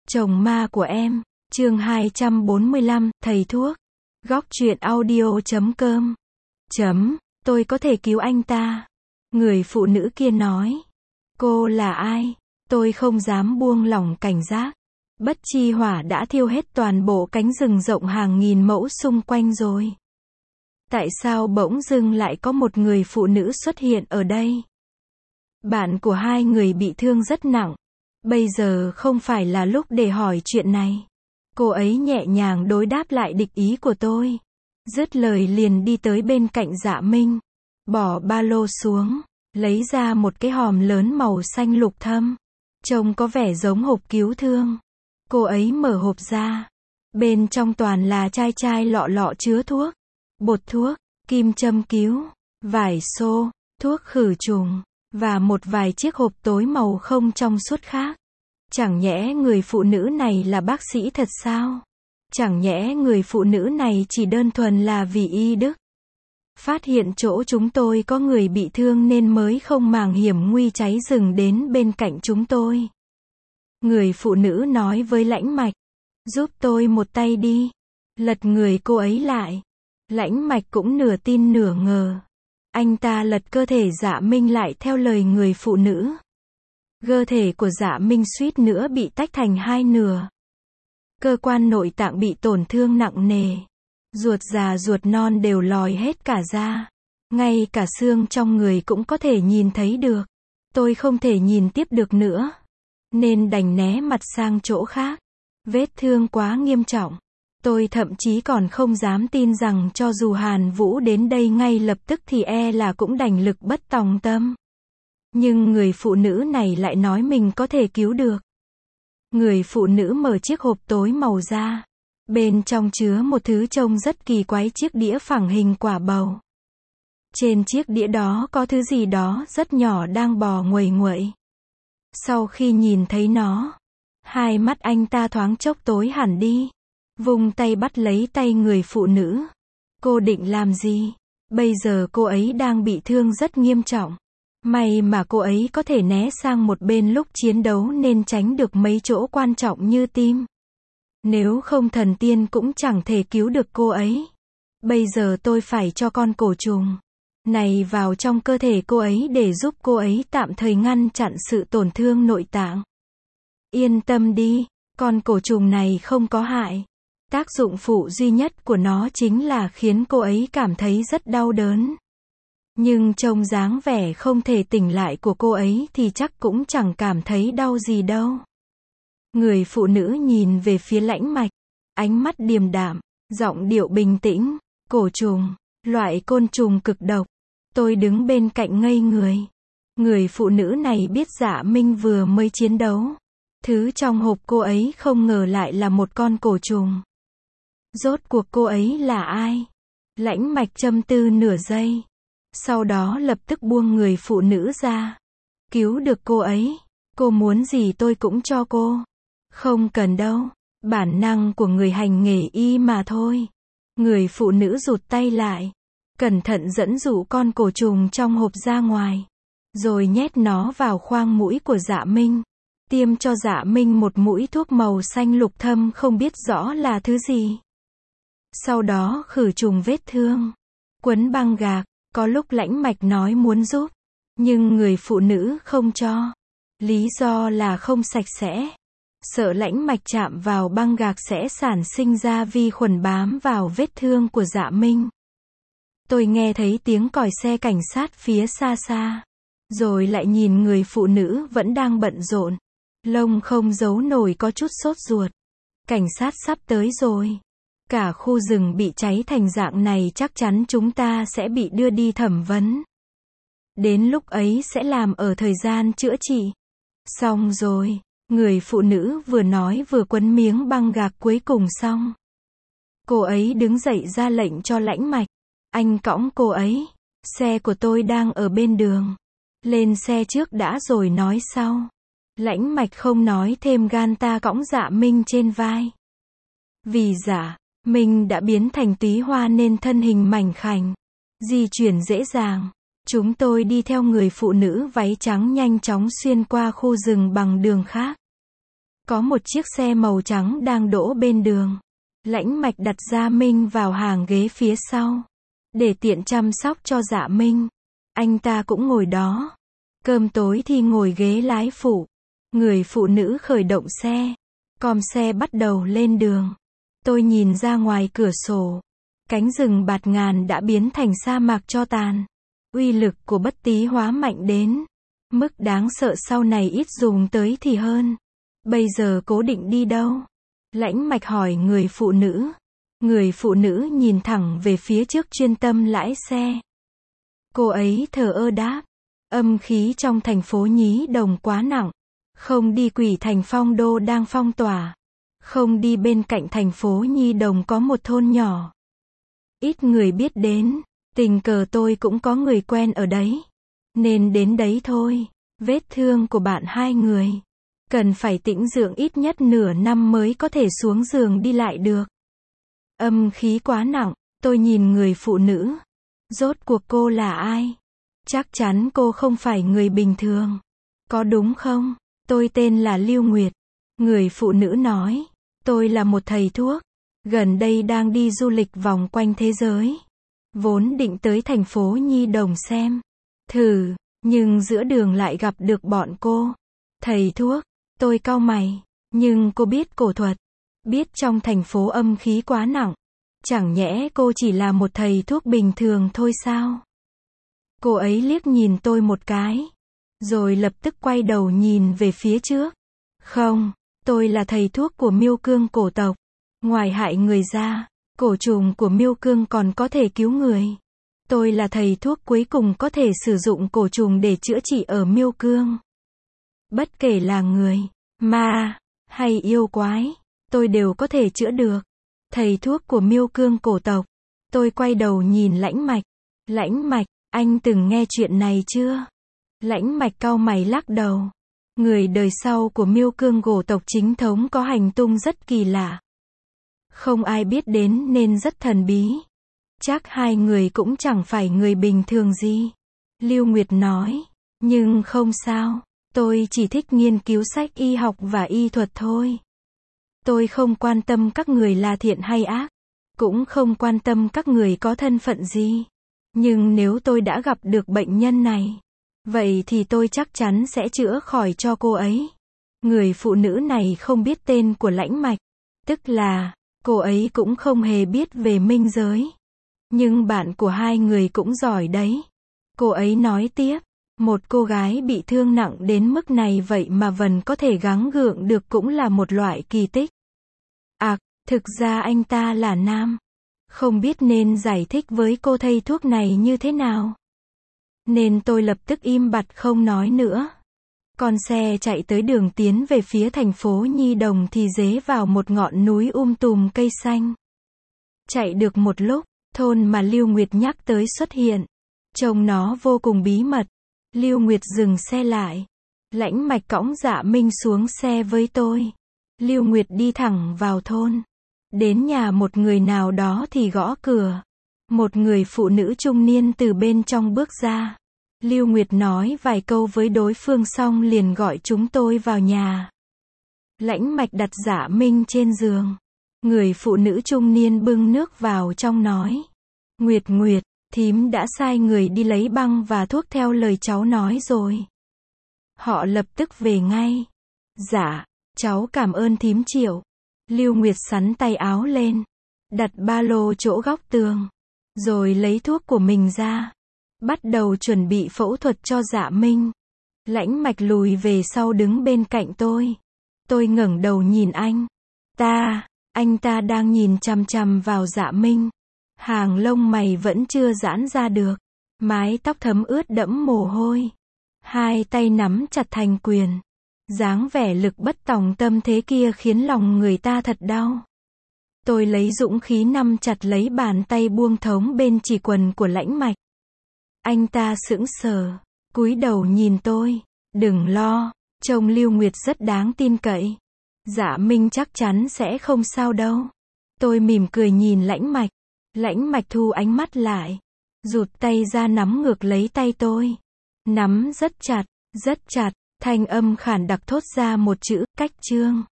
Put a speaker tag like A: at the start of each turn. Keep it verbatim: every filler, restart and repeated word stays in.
A: Chồng ma của em, chương hai trăm bốn mươi lăm, thầy thuốc. Góc truyện audio chấm com. Chấm, tôi có thể cứu anh ta. Người phụ nữ kia nói. Cô là ai? Tôi không dám buông lỏng cảnh giác. Bất chi hỏa đã thiêu hết toàn bộ cánh rừng rộng hàng nghìn mẫu xung quanh rồi. Tại sao bỗng dưng lại có một người phụ nữ xuất hiện ở đây? Bạn của hai người bị thương rất nặng. Bây giờ không phải là lúc để hỏi chuyện này. Cô ấy nhẹ nhàng đối đáp lại địch ý của tôi. Dứt lời liền đi tới bên cạnh Dạ Minh. Bỏ ba lô xuống. Lấy ra một cái hòm lớn màu xanh lục thâm. Trông có vẻ giống hộp cứu thương. Cô ấy mở hộp ra. Bên trong toàn là chai chai lọ lọ chứa thuốc. Bột thuốc, kim châm cứu, vải xô, thuốc khử trùng, và một vài chiếc hộp tối màu không trong suốt khác. Chẳng nhẽ người phụ nữ này là bác sĩ thật sao? Chẳng nhẽ người phụ nữ này chỉ đơn thuần là vì y đức? Phát hiện chỗ chúng tôi có người bị thương nên mới không màng hiểm nguy cháy rừng đến bên cạnh chúng tôi. Người phụ nữ nói với Lãnh Mạch. Giúp tôi một tay đi. Lật người cô ấy lại. Lãnh Mạch cũng nửa tin nửa ngờ. Anh ta lật cơ thể Dạ Minh lại theo lời người phụ nữ. Cơ thể của Dạ Minh suýt nữa bị tách thành hai nửa. Cơ quan nội tạng bị tổn thương nặng nề. Ruột già ruột non đều lòi hết cả ra. Ngay cả xương trong người cũng có thể nhìn thấy được. Tôi không thể nhìn tiếp được nữa. Nên đành né mặt sang chỗ khác. Vết thương quá nghiêm trọng. Tôi thậm chí còn không dám tin rằng cho dù Hàn Vũ đến đây ngay lập tức thì e là cũng đành lực bất tòng tâm. Nhưng người phụ nữ này lại nói mình có thể cứu được. Người phụ nữ mở chiếc hộp tối màu ra. Bên trong chứa một thứ trông rất kỳ quái, chiếc đĩa phẳng hình quả bầu. Trên chiếc đĩa đó có thứ gì đó rất nhỏ đang bò nguậy nguậy. Sau khi nhìn thấy nó, hai mắt anh ta thoáng chốc tối hẳn đi. Vung tay bắt lấy tay người phụ nữ. Cô định làm gì? Bây giờ cô ấy đang bị thương rất nghiêm trọng. May mà cô ấy có thể né sang một bên lúc chiến đấu nên tránh được mấy chỗ quan trọng như tim. Nếu không thần tiên cũng chẳng thể cứu được cô ấy. Bây giờ tôi phải cho con cổ trùng này vào trong cơ thể cô ấy để giúp cô ấy tạm thời ngăn chặn sự tổn thương nội tạng. Yên tâm đi, con cổ trùng này không có hại. Tác dụng phụ duy nhất của nó chính là khiến cô ấy cảm thấy rất đau đớn. Nhưng trông dáng vẻ không thể tỉnh lại của cô ấy thì chắc cũng chẳng cảm thấy đau gì đâu. Người phụ nữ nhìn về phía Lãnh Mạch. Ánh mắt điềm đạm, giọng điệu bình tĩnh. Cổ trùng, loại côn trùng cực độc. Tôi đứng bên cạnh ngây người. Người phụ nữ này biết Dạ Minh vừa mới chiến đấu. Thứ trong hộp cô ấy không ngờ lại là một con cổ trùng. Rốt cuộc cô ấy là ai? Lãnh Mạch châm tư nửa giây. Sau đó lập tức buông người phụ nữ ra. Cứu được cô ấy. Cô muốn gì tôi cũng cho cô. Không cần đâu. Bản năng của người hành nghề y mà thôi. Người phụ nữ rụt tay lại. Cẩn thận dẫn dụ con cổ trùng trong hộp ra ngoài. Rồi nhét nó vào khoang mũi của Dạ Minh. Tiêm cho Dạ Minh một mũi thuốc màu xanh lục thâm không biết rõ là thứ gì. Sau đó khử trùng vết thương. Quấn băng gạc. Có lúc Lãnh Mạch nói muốn giúp. Nhưng người phụ nữ không cho. Lý do là không sạch sẽ. Sợ Lãnh Mạch chạm vào băng gạc sẽ sản sinh ra vi khuẩn bám vào vết thương của Dạ Minh. Tôi nghe thấy tiếng còi xe cảnh sát phía xa xa. Rồi lại nhìn người phụ nữ vẫn đang bận rộn. Lông không giấu nổi có chút sốt ruột. Cảnh sát sắp tới rồi. Cả khu rừng bị cháy thành dạng này chắc chắn chúng ta sẽ bị đưa đi thẩm vấn. Đến lúc ấy sẽ làm ở thời gian chữa trị. Xong rồi. Người phụ nữ vừa nói vừa quấn miếng băng gạc cuối cùng xong. Cô ấy đứng dậy ra lệnh cho Lãnh Mạch. Anh cõng cô ấy. Xe của tôi đang ở bên đường. Lên xe trước đã rồi nói sau. Lãnh Mạch không nói thêm, gan ta cõng Dạ Minh trên vai. Vì Dạ Minh đã biến thành túy hoa nên thân hình mảnh khảnh. Di chuyển dễ dàng. Chúng tôi đi theo người phụ nữ váy trắng nhanh chóng xuyên qua khu rừng bằng đường khác. Có một chiếc xe màu trắng đang đỗ bên đường. Lãnh Mạch đặt Dạ Minh vào hàng ghế phía sau. Để tiện chăm sóc cho Dạ Minh. Anh ta cũng ngồi đó. Cơm tối thì ngồi ghế lái phụ. Người phụ nữ khởi động xe. Còm xe bắt đầu lên đường. Tôi nhìn ra ngoài cửa sổ. Cánh rừng bạt ngàn đã biến thành sa mạc tro tàn. Uy lực của bất tí hóa mạnh đến mức đáng sợ, sau này ít dùng tới thì hơn. Bây giờ cố định đi đâu? Lãnh Mạch hỏi người phụ nữ. Người phụ nữ nhìn thẳng về phía trước, chuyên tâm lái xe. Cô ấy thờ ơ đáp. Âm khí trong thành phố Nhí Đồng quá nặng. Không đi Quỷ Thành Phong Đô đang phong tỏa. Không đi bên cạnh thành phố Nhi Đồng có một thôn nhỏ. Ít người biết đến. Tình cờ tôi cũng có người quen ở đấy. Nên đến đấy thôi. Vết thương của bạn hai người. Cần phải tĩnh dưỡng ít nhất nửa năm mới có thể xuống giường đi lại được. Âm khí quá nặng. Tôi nhìn người phụ nữ. Rốt cuộc cô là ai? Chắc chắn cô không phải người bình thường. Có đúng không? Tôi tên là Lưu Nguyệt. Người phụ nữ nói. Tôi là một thầy thuốc. Gần đây đang đi du lịch vòng quanh thế giới. Vốn định tới thành phố Nhi Đồng xem thử. Nhưng giữa đường lại gặp được bọn cô. Thầy thuốc. Tôi cau mày. Nhưng cô biết cổ thuật. Biết trong thành phố âm khí quá nặng. Chẳng nhẽ cô chỉ là một thầy thuốc bình thường thôi sao? Cô ấy liếc nhìn tôi một cái. Rồi lập tức quay đầu nhìn về phía trước. Không, tôi là thầy thuốc của Miêu Cương cổ tộc. Ngoài hại người ra, cổ trùng của Miêu Cương còn có thể cứu người. Tôi là thầy thuốc cuối cùng có thể sử dụng cổ trùng để chữa trị ở Miêu Cương. Bất kể là người, ma, hay yêu quái, tôi đều có thể chữa được. Thầy thuốc của Miêu Cương cổ tộc. Tôi quay đầu nhìn Lãnh Mạch. Lãnh Mạch, anh từng nghe chuyện này chưa? Lãnh Mạch cau mày lắc đầu. Người đời sau của Miêu Cương cổ tộc chính thống có hành tung rất kỳ lạ. Không ai biết đến nên rất thần bí. Chắc hai người cũng chẳng phải người bình thường gì. Lưu Nguyệt nói. Nhưng không sao. Tôi chỉ thích nghiên cứu sách y học và y thuật thôi. Tôi không quan tâm các người là thiện hay ác. Cũng không quan tâm các người có thân phận gì. Nhưng nếu tôi đã gặp được bệnh nhân này, vậy thì tôi chắc chắn sẽ chữa khỏi cho cô ấy. Người phụ nữ này không biết tên của Lãnh Mạch. Tức là, cô ấy cũng không hề biết về minh giới. Nhưng bạn của hai người cũng giỏi đấy. Cô ấy nói tiếp. Một cô gái bị thương nặng đến mức này vậy mà vẫn có thể gắng gượng được cũng là một loại kỳ tích. À, thực ra anh ta là nam. Không biết nên giải thích với cô thầy thuốc này như thế nào. Nên tôi lập tức im bặt không nói nữa. Con xe chạy tới đường tiến về phía thành phố Nhi Đồng thì rẽ vào một ngọn núi um tùm cây xanh. Chạy được một lúc, thôn mà Lưu Nguyệt nhắc tới xuất hiện. Trông nó vô cùng bí mật. Lưu Nguyệt dừng xe lại. Lãnh Mạch cõng Dạ Minh xuống xe với tôi. Lưu Nguyệt đi thẳng vào thôn. Đến nhà một người nào đó thì gõ cửa. Một người phụ nữ trung niên từ bên trong bước ra. Lưu Nguyệt nói vài câu với đối phương xong liền gọi chúng tôi vào nhà. Lãnh Mạch đặt Dạ Minh trên giường. Người phụ nữ trung niên bưng nước vào trong nói. Nguyệt Nguyệt, thím đã sai người đi lấy băng và thuốc theo lời cháu nói rồi. Họ lập tức về ngay. Dạ, cháu cảm ơn thím Triệu. Lưu Nguyệt xắn tay áo lên. Đặt ba lô chỗ góc tường. Rồi lấy thuốc của mình ra. Bắt đầu chuẩn bị phẫu thuật cho Dạ Minh. Lãnh Mạch lùi về sau đứng bên cạnh tôi. Tôi ngẩng đầu nhìn anh. Ta, anh ta đang nhìn chằm chằm vào Dạ Minh. Hàng lông mày vẫn chưa giãn ra được. Mái tóc thấm ướt đẫm mồ hôi. Hai tay nắm chặt thành quyền. Dáng vẻ lực bất tòng tâm thế kia khiến lòng người ta thật đau. Tôi lấy dũng khí nắm chặt lấy bàn tay buông thống bên chỉ quần của Lãnh Mạch. Anh ta sững sờ, cúi đầu nhìn tôi. Đừng lo, trông Lưu Nguyệt rất đáng tin cậy. Dạ Minh chắc chắn sẽ không sao đâu. Tôi mỉm cười nhìn Lãnh Mạch. Lãnh Mạch thu ánh mắt lại. Rụt tay ra nắm ngược lấy tay tôi. Nắm rất chặt, rất chặt. Thanh âm khản đặc thốt ra một chữ, Cách Trương.